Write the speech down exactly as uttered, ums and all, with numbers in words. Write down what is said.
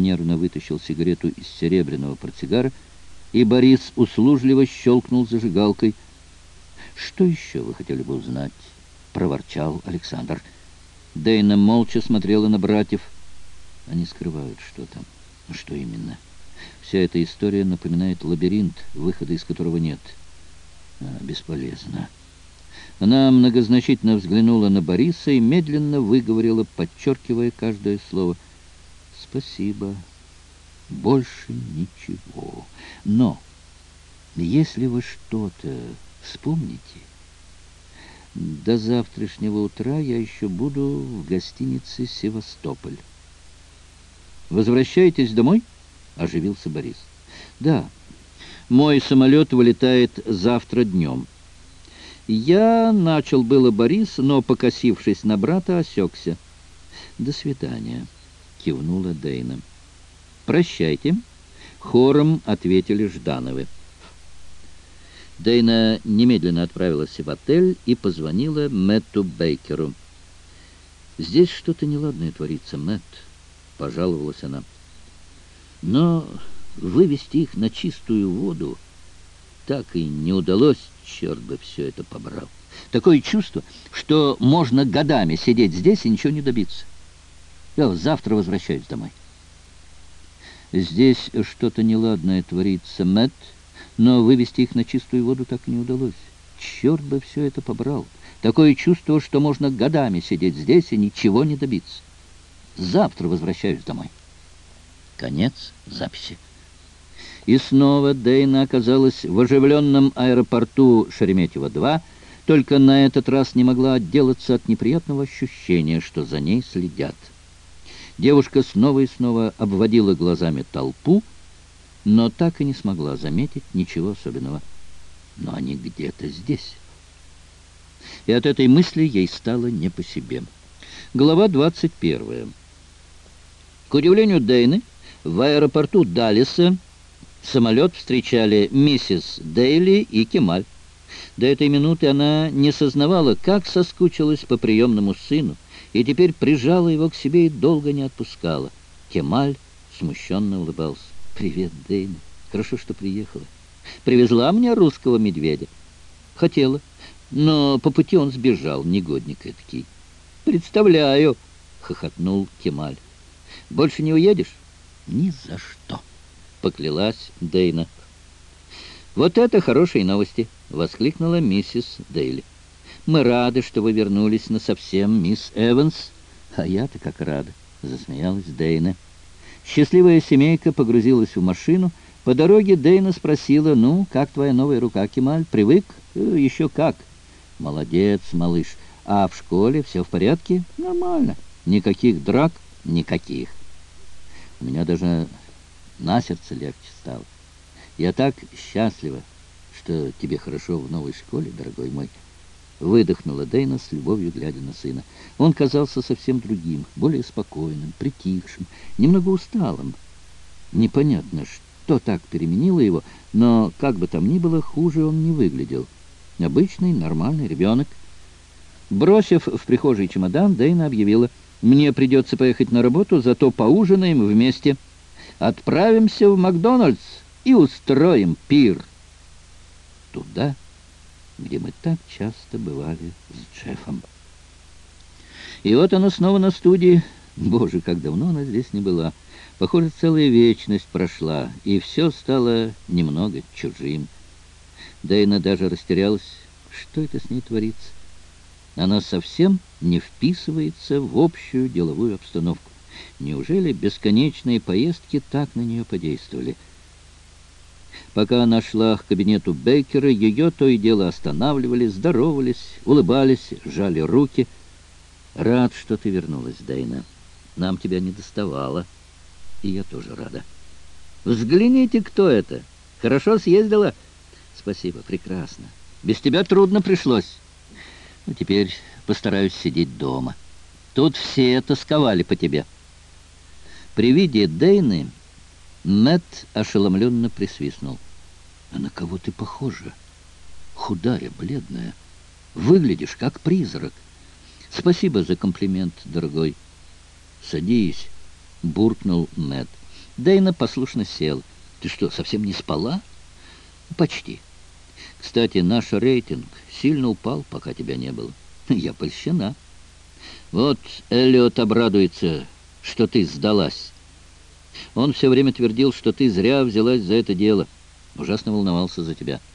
нервно вытащил сигарету из серебряного портсигара, и Борис услужливо щелкнул зажигалкой. «Что еще вы хотели бы узнать?» — проворчал Александр. Дейна молча смотрела на братьев. Они скрывают что-то. Ну, что именно? Вся эта история напоминает лабиринт, выхода из которого нет. А, бесполезно. Она многозначительно взглянула на Бориса и медленно выговорила, подчеркивая каждое слово: «Спасибо. Больше ничего. Но если вы что-то вспомните, до завтрашнего утра я еще буду в гостинице «Севастополь». «Возвращаетесь домой?» — оживился Борис. «Да, мой самолет вылетает завтра днем». Я начал было Борис, но, покосившись на брата, осекся. «До свидания», — кивнула Дейна. «Прощайте», — хором ответили Ждановы. Дейна немедленно отправилась в отель и позвонила Мэтту Бейкеру. «Здесь что-то неладное творится, Мэтт», — пожаловалась она. «Но вывести их на чистую воду так и не удалось, черт бы все это побрал. Такое чувство, что можно годами сидеть здесь и ничего не добиться. Я завтра возвращаюсь домой». «Здесь что-то неладное творится, Мэтт, но вывести их на чистую воду так и не удалось. Черт бы все это побрал. Такое чувство, что можно годами сидеть здесь и ничего не добиться. Завтра возвращаюсь домой». Конец записи. И снова Дейна оказалась в оживленном аэропорту Шереметьево-два, только на этот раз не могла отделаться от неприятного ощущения, что за ней следят. Девушка снова и снова обводила глазами толпу, но так и не смогла заметить ничего особенного. Но они где-то здесь. И от этой мысли ей стало не по себе. Глава двадцать первая. К удивлению Дейны, в аэропорту Даллеса самолет встречали миссис Дейли и Кемаль. До этой минуты она не сознавала, как соскучилась по приемному сыну, и теперь прижала его к себе и долго не отпускала. Кемаль смущенно улыбался. «Привет, Дейна. Хорошо, что приехала. Привезла мне русского медведя?» «Хотела, но по пути он сбежал, негодник эдакий». «Представляю!» — хохотнул Кемаль. «Больше не уедешь?» «Ни за что!» — поклялась Дейна. «Вот это хорошие новости!» — воскликнула миссис Дейли. «Мы рады, что вы вернулись насовсем, мисс Эванс». «А я-то как рада!» — засмеялась Дейна. Счастливая семейка погрузилась в машину. По дороге Дейна спросила: «Ну, как твоя новая рука, Кемаль? Привык?» «Э, «Еще как!» «Молодец, малыш. А в школе все в порядке?» «Нормально. Никаких драк?» «Никаких. У меня даже на сердце легче стало. Я так счастлива, что тебе хорошо в новой школе, дорогой мой». Выдохнула Дейна с любовью, глядя на сына. Он казался совсем другим, более спокойным, притихшим, немного усталым. Непонятно, что так переменило его, но, как бы там ни было, хуже он не выглядел. Обычный, нормальный ребенок. Бросив в прихожей чемодан, Дейна объявила: «Мне придется поехать на работу, зато поужинаем вместе. Отправимся в Макдональдс и устроим пир». Туда, где мы так часто бывали с Джеффом. И вот она снова на студии. Боже, как давно она здесь не была. Похоже, целая вечность прошла, и все стало немного чужим. Дейна даже растерялась. Что это с ней творится? Она совсем не вписывается в общую деловую обстановку. Неужели бесконечные поездки так на нее подействовали? Пока она шла к кабинету Бейкера, ее то и дело останавливали, здоровались, улыбались, жали руки. «Рад, что ты вернулась, Дейна. Нам тебя не доставало. И я тоже рада». «Взгляните, кто это. Хорошо съездила?» «Спасибо, прекрасно. Без тебя трудно пришлось». «Ну, теперь постараюсь сидеть дома. Тут все тосковали по тебе». При виде Дейны Мэтт ошеломленно присвистнул. «А на кого ты похожа? Худая, бледная. Выглядишь как призрак». «Спасибо за комплимент, дорогой». «Садись», — буркнул Мэтт. Дейна послушно села. Ты что, совсем не спала? Почти. Кстати, наш рейтинг сильно упал, пока тебя не было. Я польщена. Вот Эллиот обрадуется, что ты сдалась. Он все время твердил, что ты зря взялась за это дело. Ужасно волновался за тебя.